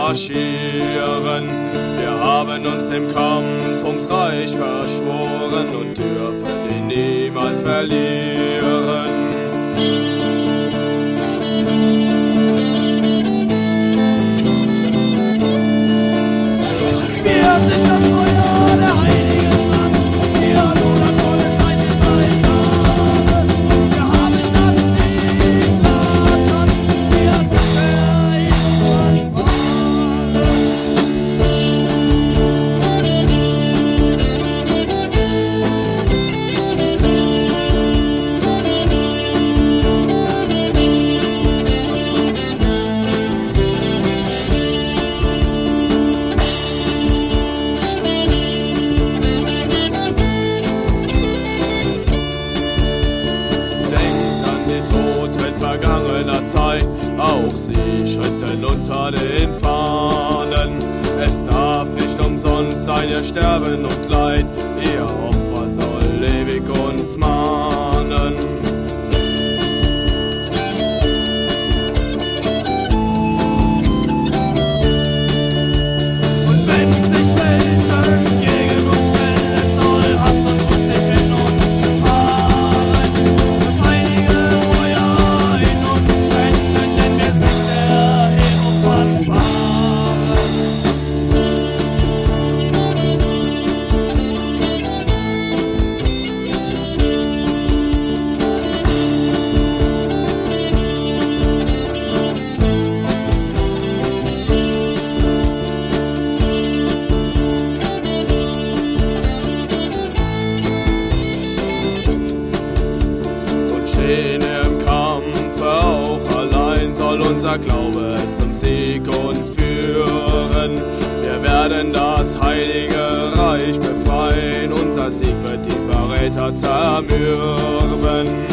marschieren. Wir haben uns dem Kampf ums Reich verschworen und dürfen ihn niemals verlieren. Wir sind das Feuer der heiligen Mann, wir lodern vor des Reiches Altar. Wir haben das Eklatant, wir sind der vergangener Zeit, auch sie schritten unter den Fahnen. Es darf nicht umsonst sein, ihr Sterben und Leid, ihr Opfer soll ewig uns mahnen. Und wenn sich Welten gegen uns stellen, soll Hass und Wut sich in uns paaren. Das heilige Feuer in uns brennen, denn wir sind der Hero-Fanfaren. Stehen im Kampfe, auch allein soll unser Glaube zum Sieg uns führen. Wir werden das heilige Reich befreien, unser Sieg wird die Verräter zermürben.